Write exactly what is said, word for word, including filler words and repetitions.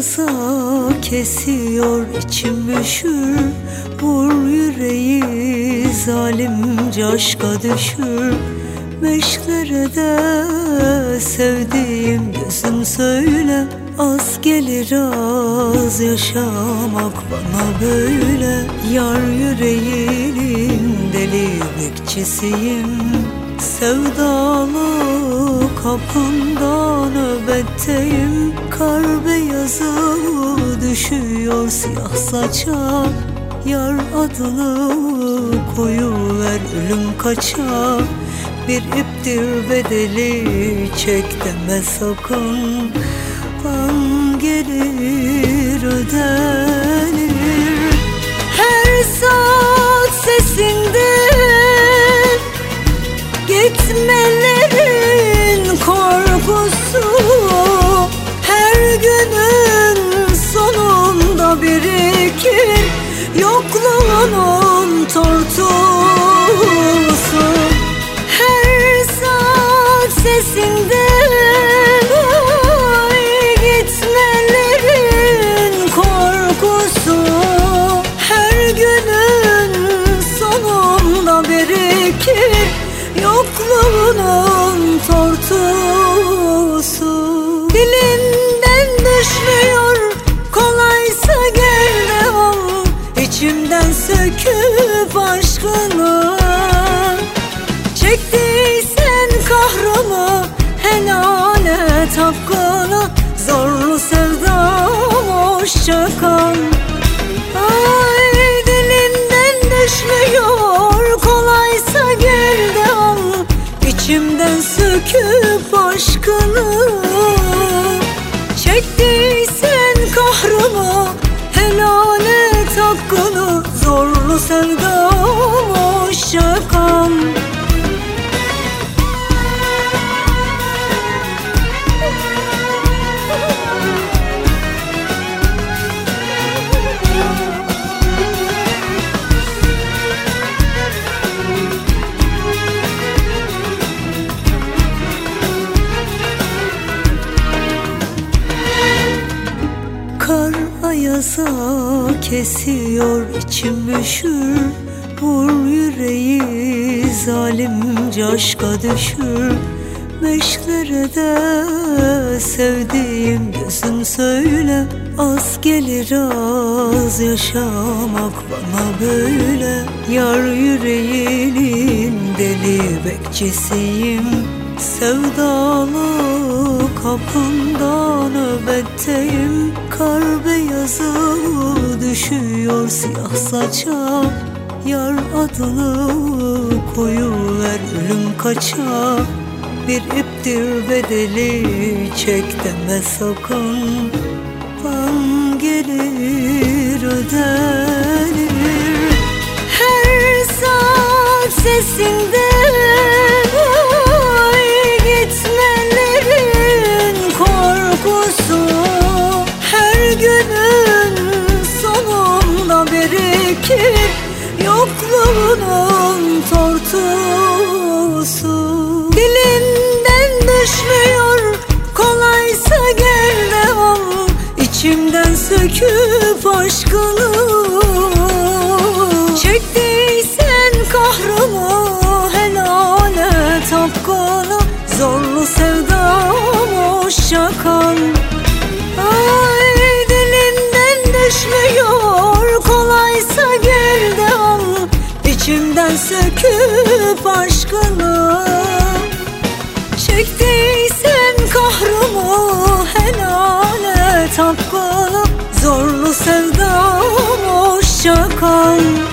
yasa kesiyor, içim üşür. Vur yüreği zalimce aşka düşür. Meşklere de sevdiğim gözüm söyle. Az gelir az yaşamak bana böyle. Yar yüreğinin deli bekçisiyim. Sevdalı kapında nöbetteyim. Kar beyazı düşüyor siyah saça. Yar adını koyuver ölüm kaça. Bir iptir bedeli çek deme sakın. An gelir ödenir. Her saat sesinden gitmelerin korkusu. Her günün sonunda birikir yokluğunun tortusu. Her saat sesinden gitmelerin korkusu. Her günün sonunda birikir yokluğunun tortusu. Dilinden düşmüyor, kolaysa gel de al. İçimden söküp aşkını. Çektiysen kahrımı, helal et hakkını. Zorlu sevdam hoşça kal. Ay dilinden düşmüyor, kolaysa gel de al. İçimden söküp aşkını. Çektiysen kahrımı, helal et hakkını. Zorlu sevdam hoşça kal. Kar ayasa kesiyor, içim üşür. Vur yüreği zalimce aşka düşür. Meşklere de sevdiğim gözüm söyle. Az gelir az yaşamak bana böyle. Yar yüreğinin deli bekçisiyim. Sevdalı kapında nöbetteyim. Kar beyazı düşüyor siyah saça. Yar adını koyuver ölüm kaça. Bir iptir bedeli çek deme sakın. An gelir ödenir. Her saat sesinden gitmelerin korkusu. Her günün sonunda birikir yokluğunun tortusu. Dilinden düşmüyor, kolaysa gel de al. İçimden söküp aşkını. Çektiysen kahrımı, helal et hakkını. Zorlu sevdam hoşça kal. Ay dilinden düşmüyor, kolaysa gel de al. İçimden söküp aşkını. Çektiysen kahrımı, helal et hakkını. Zorlu sevdam hoşça kal.